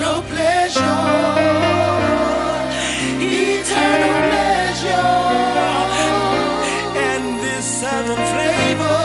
eternal pleasure. Eternal pleasure. And this southern flavor.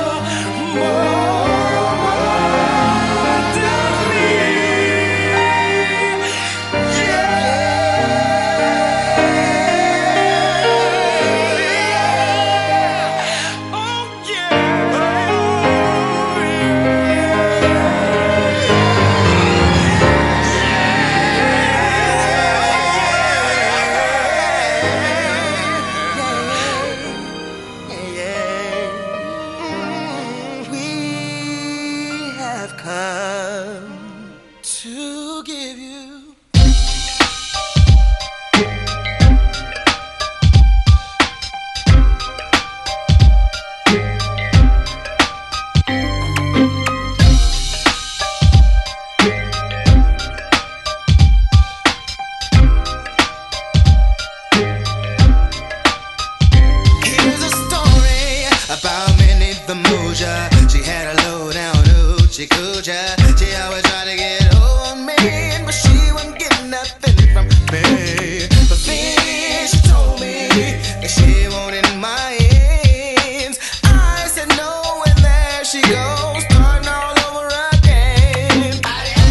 Come to give you here's a story about Minnie the Moocher. She had a low down hoochie coocher. She always tried to get on me, but she wouldn't get nothing from me. But then she told me that she wanted my ends. I said no, and there she goes, starting all over again.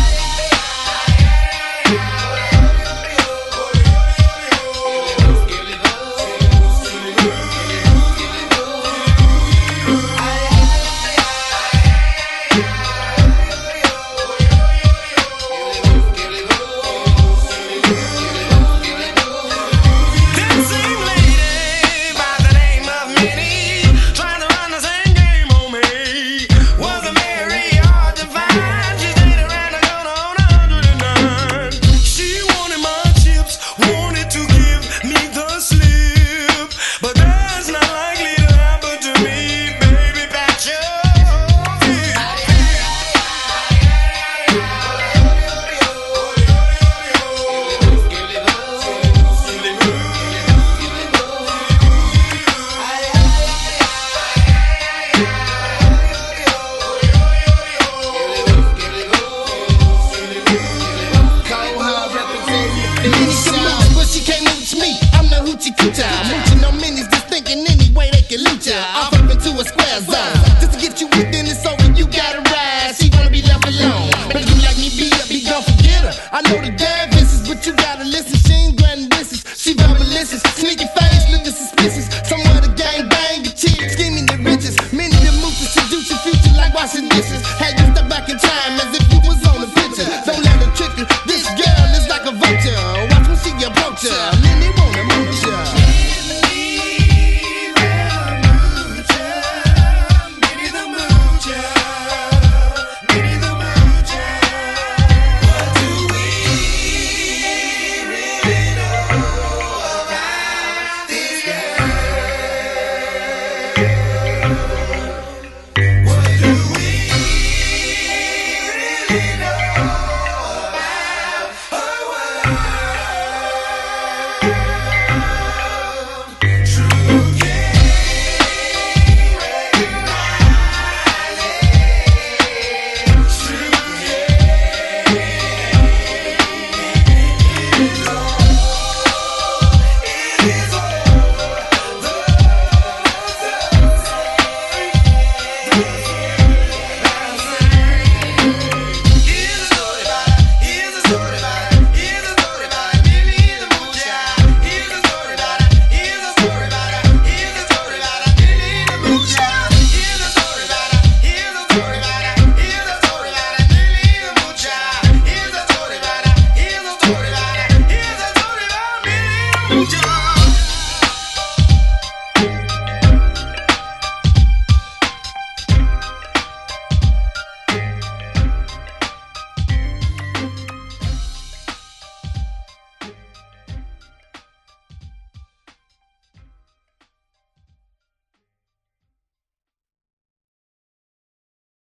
Mooching on minis, just thinking any way they can loot ya. I'm up into a square zone. Just to get you within it's over, you gotta rise. She wanna be left alone, but you like me, be up, be gone, forget her. I know the